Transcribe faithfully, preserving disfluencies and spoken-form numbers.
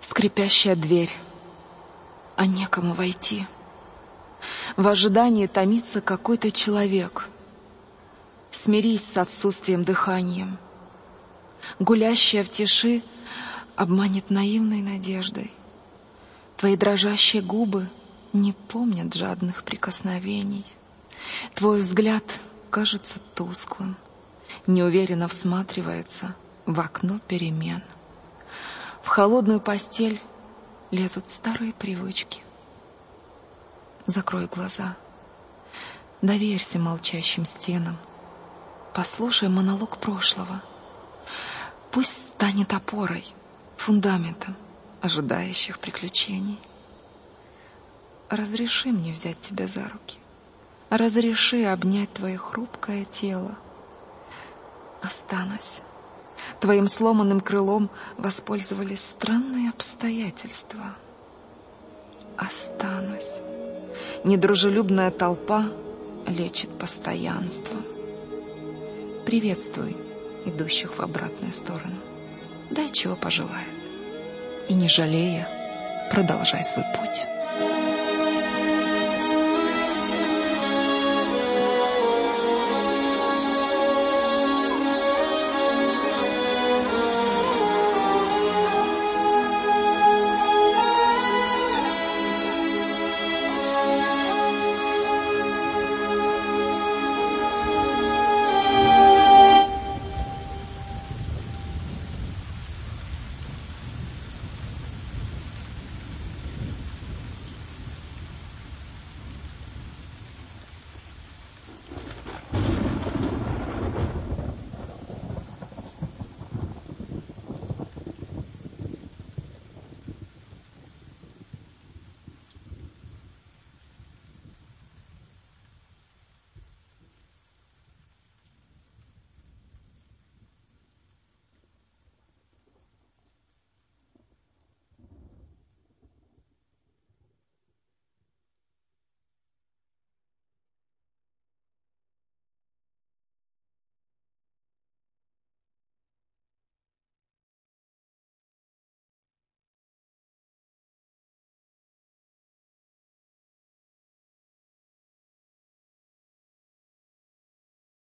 Скрипящая дверь, а некому войти. В ожидании томится какой-то человек. Смирись с отсутствием дыханием. Гулящая в тиши обманет наивной надеждой. Твои дрожащие губы не помнят жадных прикосновений. Твой взгляд кажется тусклым, неуверенно всматривается в окно перемен. В холодную постель лезут старые привычки. Закрой глаза, доверься молчащим стенам, послушай монолог прошлого. Пусть станет опорой, фундаментом ожидающих приключений. Разреши мне взять тебя за руки, разреши обнять твое хрупкое тело. Останусь. Твоим сломанным крылом воспользовались странные обстоятельства. Останусь. Недружелюбная толпа лечит постоянством. Приветствуй идущих в обратную сторону. Дай, чего пожелают. И, не жалея, продолжай свой путь.